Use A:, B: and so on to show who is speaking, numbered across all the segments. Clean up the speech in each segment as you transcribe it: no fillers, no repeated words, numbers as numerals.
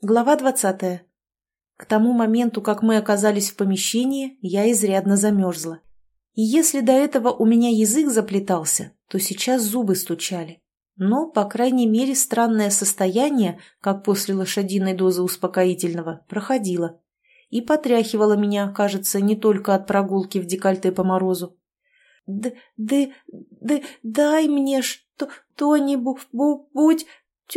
A: Глава 20. К тому моменту, как мы оказались в помещении, я изрядно замерзла. И если до этого у меня язык заплетался, то сейчас зубы стучали. Но, по крайней мере, странное состояние, как после лошадиной дозы успокоительного, проходило. И потряхивало меня, кажется, не только от прогулки в декольте по морозу. Дай мне что-нибудь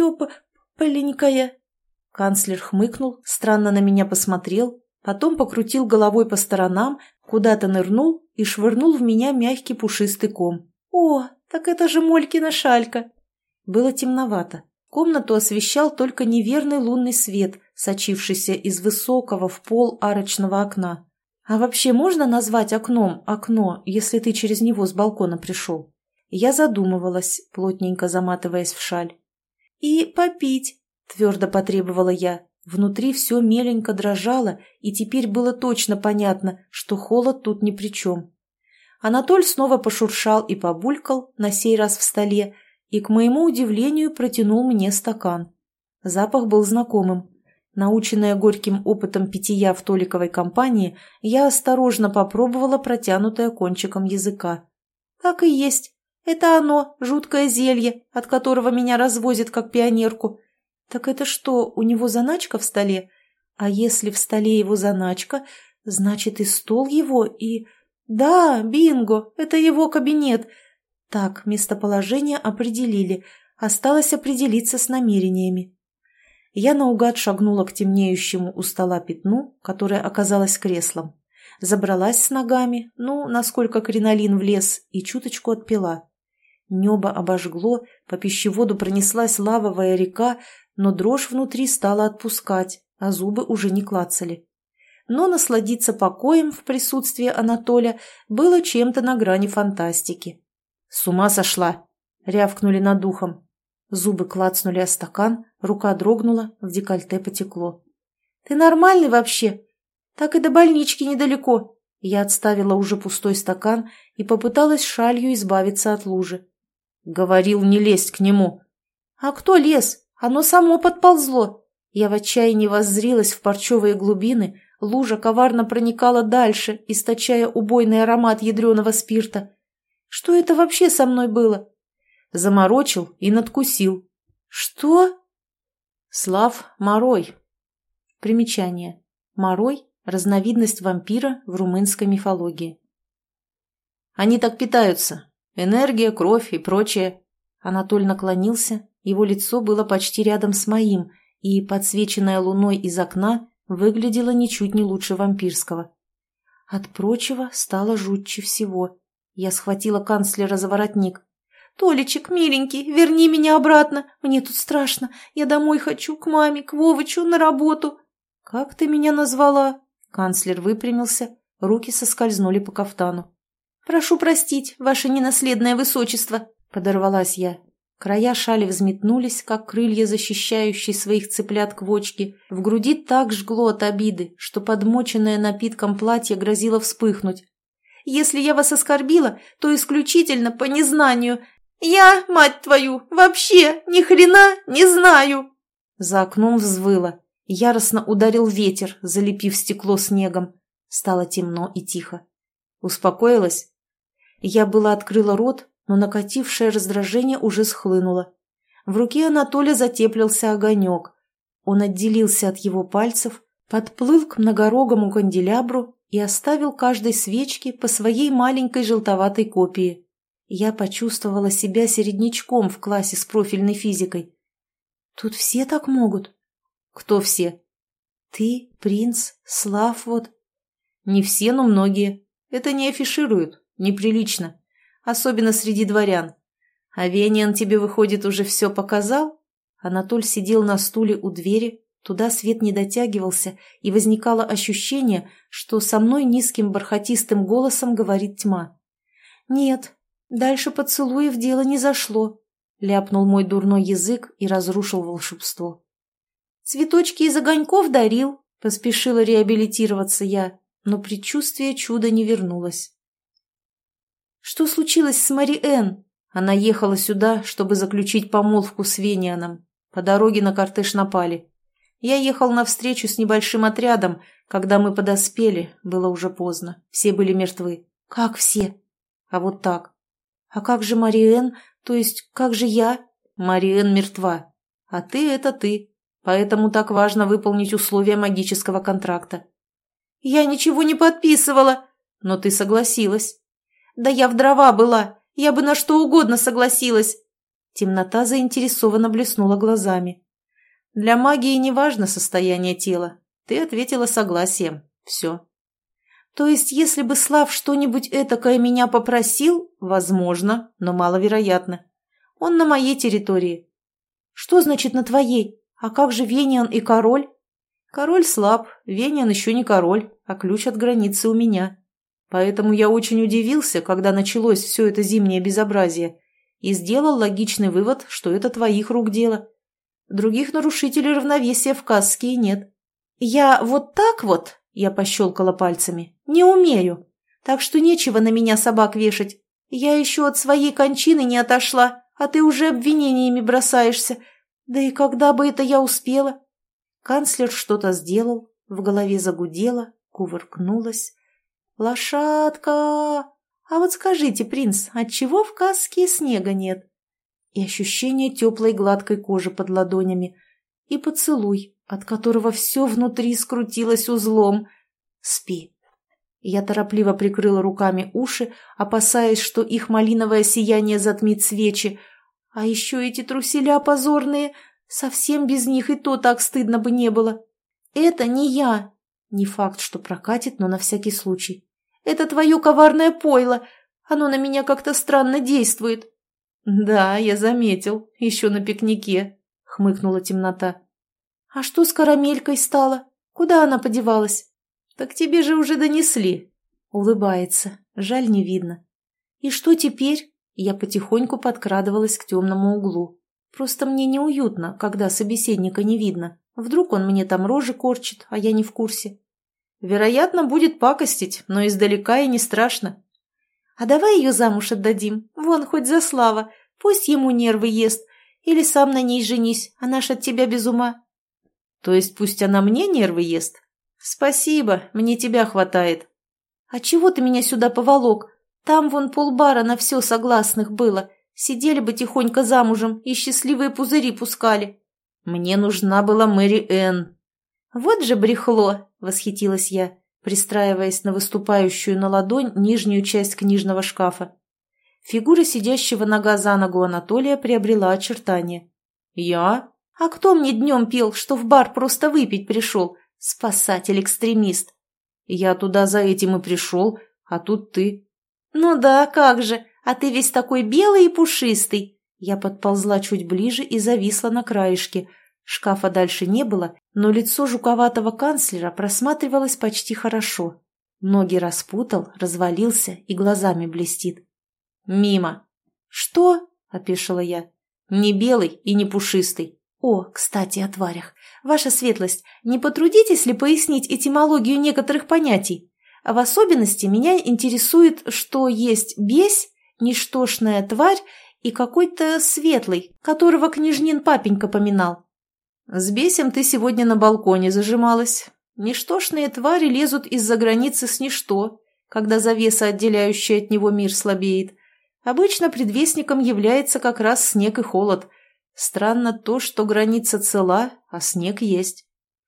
A: тепленькое». Канцлер хмыкнул, странно на меня посмотрел, потом покрутил головой по сторонам, куда-то нырнул и швырнул в меня мягкий пушистый ком. «О, так это же Молькина шалька!» Было темновато. Комнату освещал только неверный лунный свет, сочившийся из высокого в пол арочного окна. А вообще можно назвать окном окно, если ты через него с балкона пришел? Я задумывалась, плотненько заматываясь в шаль. «И попить!» — твердо потребовала я. Внутри все меленько дрожало, и теперь было точно понятно, что холод тут ни при чем. Анатоль снова пошуршал и побулькал, на сей раз в столе, и, к моему удивлению, протянул мне стакан. Запах был знакомым. Наученная горьким опытом питья в Толиковой компании, я осторожно попробовала протянутое кончиком языка. Так и есть. Это оно, жуткое зелье, от которого меня развозит как пионерку. Так это что, у него заначка в столе? А если в столе его заначка, значит и стол его, и... Да, бинго, это его кабинет. Так, местоположение определили, осталось определиться с намерениями. Я наугад шагнула к темнеющему у стола пятну, которое оказалось креслом. Забралась с ногами, насколько кринолин влез, и чуточку отпила. Небо обожгло, по пищеводу пронеслась лавовая река, но дрожь внутри стала отпускать, а зубы уже не клацали. Но насладиться покоем в присутствии Анатоля было чем-то на грани фантастики. «С ума сошла!» — рявкнули над ухом. Зубы клацнули о стакан, рука дрогнула, в декольте потекло. «Ты нормальный вообще? Так и до больнички недалеко». Я отставила уже пустой стакан и попыталась шалью избавиться от лужи. «Говорил не лезть к нему». «А кто лез? Оно само подползло». Я в отчаянии воззрилась в парчевые глубины, лужа коварно проникала дальше, источая убойный аромат ядреного спирта. Что это вообще со мной было? Заморочил и надкусил. Что? Слав Морой. Примечание. Морой – разновидность вампира в румынской мифологии. Они так питаются. Энергия, кровь и прочее. Анатоль наклонился, его лицо было почти рядом с моим, и, подсвеченное луной из окна, выглядело ничуть не лучше вампирского. От прочего стало жутче всего. Я схватила канцлера за воротник. «Толечек, миленький, верни меня обратно. Мне тут страшно. Я домой хочу, к маме, к Вовычу, на работу». «Как ты меня назвала?» Канцлер выпрямился, руки соскользнули по кафтану. «Прошу простить, ваше ненаследное высочество», — подорвалась я. Края шали взметнулись, как крылья, защищающие своих цыплят-квочки. В груди так жгло от обиды, что подмоченное напитком платье грозило вспыхнуть. «Если я вас оскорбила, то исключительно по незнанию. Я, мать твою, вообще ни хрена не знаю!» За окном взвыло. Яростно ударил ветер, залепив стекло снегом. Стало темно и тихо. Успокоилась? Я было открыла рот, но накатившее раздражение уже схлынуло. В руке Анатолия затеплился огонек. Он отделился от его пальцев, подплыл к многорогому канделябру и оставил каждой свечке по своей маленькой желтоватой копии. Я почувствовала себя середнячком в классе с профильной физикой. «Тут все так могут?» «Кто все?» «Ты, принц, Слав вот». «Не все, но многие. Это не афишируют, неприлично. Особенно среди дворян. А Вениан тебе, выходит, уже все показал?» Анатоль сидел на стуле у двери, туда свет не дотягивался, и возникало ощущение, что со мной низким бархатистым голосом говорит тьма. «Нет, дальше поцелуев дело не зашло», — ляпнул мой дурной язык и разрушил волшебство. «Цветочки из огоньков дарил», — поспешила реабилитироваться я, но предчувствие чуда не вернулось. «Что случилось с Мари-Энн?» Она ехала сюда, чтобы заключить помолвку с Венианом. По дороге на кортеж напали. Я ехал навстречу с небольшим отрядом. Когда мы подоспели, было уже поздно. Все были мертвы. Как все? А вот так. А как же Мариэн? То есть, как же я? Мариэн мертва. А ты — это ты. Поэтому так важно выполнить условия магического контракта. Я ничего не подписывала. Но ты согласилась. Да я в дрова была. Я бы на что угодно согласилась. Темнота заинтересованно блеснула глазами. Для магии не важно состояние тела. Ты ответила согласием. Все. То есть, если бы Слав что-нибудь этакое меня попросил, возможно, но маловероятно. Он на моей территории. Что значит на твоей? А как же Вениан и король? Король слаб, Вениан еще не король, а ключ от границы у меня. Поэтому я очень удивился, когда началось все это зимнее безобразие, и сделал логичный вывод, что это твоих рук дело. Других нарушителей равновесия в Касске нет. Я вот так вот, я пощелкала пальцами, не умею. Так что нечего на меня собак вешать. Я еще от своей кончины не отошла, а ты уже обвинениями бросаешься. Да и когда бы это я успела? Канцлер что-то сделал, в голове загудело, кувыркнулась. «Лошадка! А вот скажите, принц, отчего в Касске снега нет?» И ощущение теплой гладкой кожи под ладонями, и поцелуй, от которого все внутри скрутилось узлом. «Спи». Я торопливо прикрыла руками уши, опасаясь, что их малиновое сияние затмит свечи. А еще эти труселя позорные, совсем без них и то так стыдно бы не было. «Это не я». Не факт, что прокатит, но на всякий случай. «Это твое коварное пойло. Оно на меня как-то странно действует». «Да, я заметил, еще на пикнике», — хмыкнула темнота. «А что с карамелькой стало? Куда она подевалась?» «Так тебе же уже донесли». Улыбается, жаль, не видно. «И что теперь?» Я потихоньку подкрадывалась к темному углу. Просто мне неуютно, когда собеседника не видно. Вдруг он мне там рожи корчит, а я не в курсе. Вероятно, будет пакостить, но издалека и не страшно. А давай ее замуж отдадим, вон хоть за Слава, пусть ему нервы ест, или сам на ней женись, она ж от тебя без ума. То есть пусть она мне нервы ест? Спасибо, мне тебя хватает. А чего ты меня сюда поволок? Там вон полбара на все согласных было, сидели бы тихонько замужем и счастливые пузыри пускали. Мне нужна была Мэри Энн. Вот же брехло, восхитилась я, пристраиваясь на выступающую на ладонь нижнюю часть книжного шкафа. Фигура сидящего нога за ногу Анатолия приобрела очертания. «Я? А кто мне днем пел, что в бар просто выпить пришел? Спасатель-экстремист!» «Я туда за этим и пришел, а тут ты». «Ну да, как же, а ты весь такой белый и пушистый!» Я подползла чуть ближе и зависла на краешке. Шкафа дальше не было, но лицо жуковатого канцлера просматривалось почти хорошо. Ноги распутал, развалился и глазами блестит. «Мимо». «Что?» – опешила я. «Не белый и не пушистый». «О, кстати, о тварях. Ваша светлость, не потрудитесь ли пояснить этимологию некоторых понятий? А в особенности меня интересует, что есть бесь, ничтожная тварь и какой-то светлый, которого княжнин папенька поминал». «С бесем ты сегодня на балконе зажималась. Ничтожные твари лезут из-за границы с ничто, когда завеса, отделяющая от него мир, слабеет. Обычно предвестником является как раз снег и холод. Странно то, что граница цела, а снег есть».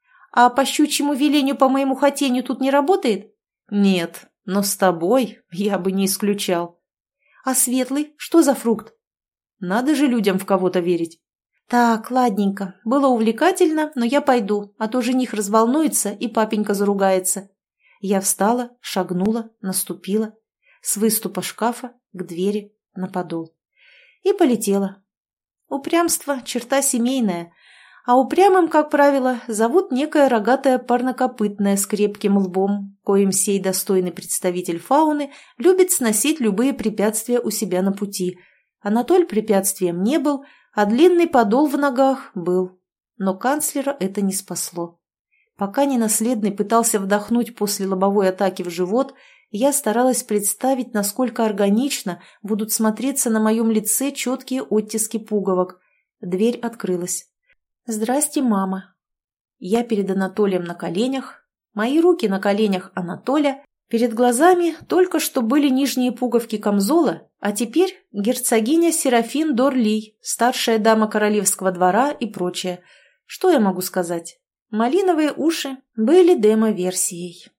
A: «А по щучьему велению по моему хотению тут не работает?» «Нет, но с тобой я бы не исключал». «А светлый? Что за фрукт?» «Надо же людям в кого-то верить». «Так, ладненько. Было увлекательно, но я пойду, а то жених разволнуется и папенька заругается». Я встала, шагнула, наступила. С выступа шкафа к двери на подол. И полетела. Упрямство – черта семейная, а упрямым, как правило, зовут некая рогатая парнокопытная с крепким лбом, коим сей достойный представитель фауны любит сносить любые препятствия у себя на пути. Анатоль препятствием не был, а длинный подол в ногах был. Но канцлера это не спасло. Пока ненаследный пытался вдохнуть после лобовой атаки в живот, я старалась представить, насколько органично будут смотреться на моем лице четкие оттиски пуговок. Дверь открылась. «Здрасте, мама». Я перед Анатолием на коленях, мои руки на коленях Анатоля, перед глазами только что были нижние пуговки камзола, а теперь герцогиня Серафин Дорли, старшая дама королевского двора и прочее. Что я могу сказать? Малиновые уши были демо-версией.